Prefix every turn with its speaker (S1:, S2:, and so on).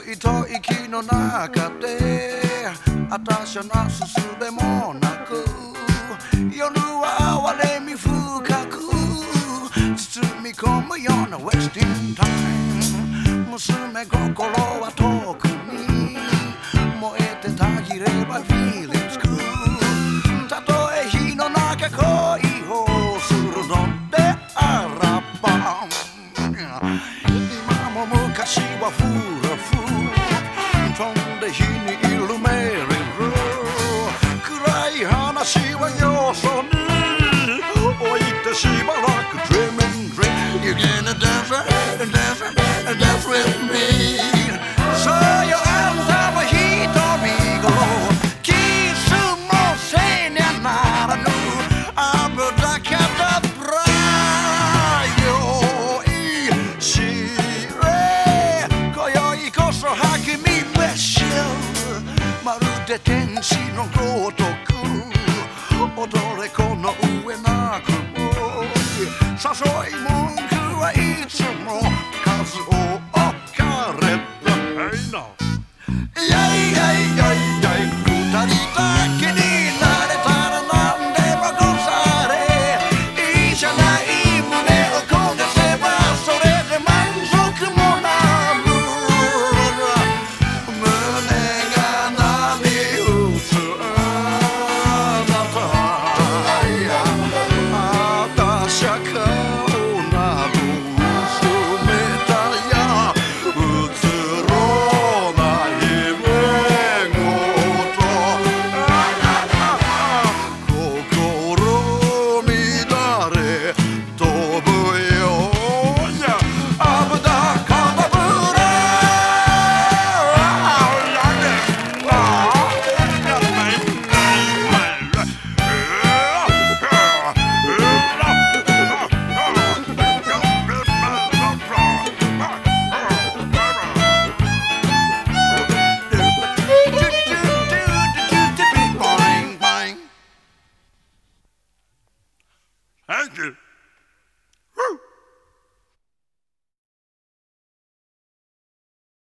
S1: い吐息の中であたしはなすすべもなく夜は哀れみ深く包み込むような Wasting time 娘心は遠くに燃えてたぎれば Feelings good たとえ火の中恋をするのであらば今も昔はフラフ飛んで火にいるメリル暗い話はよそに置いてしばらく Dreaming dream You're gonna dance dance dance with me そうよあんたは瞳をキスもせにゃならぬアブラカダブラよいしれ今宵こそ励み飯まるで天使のごとく踊れこの上なく誘いも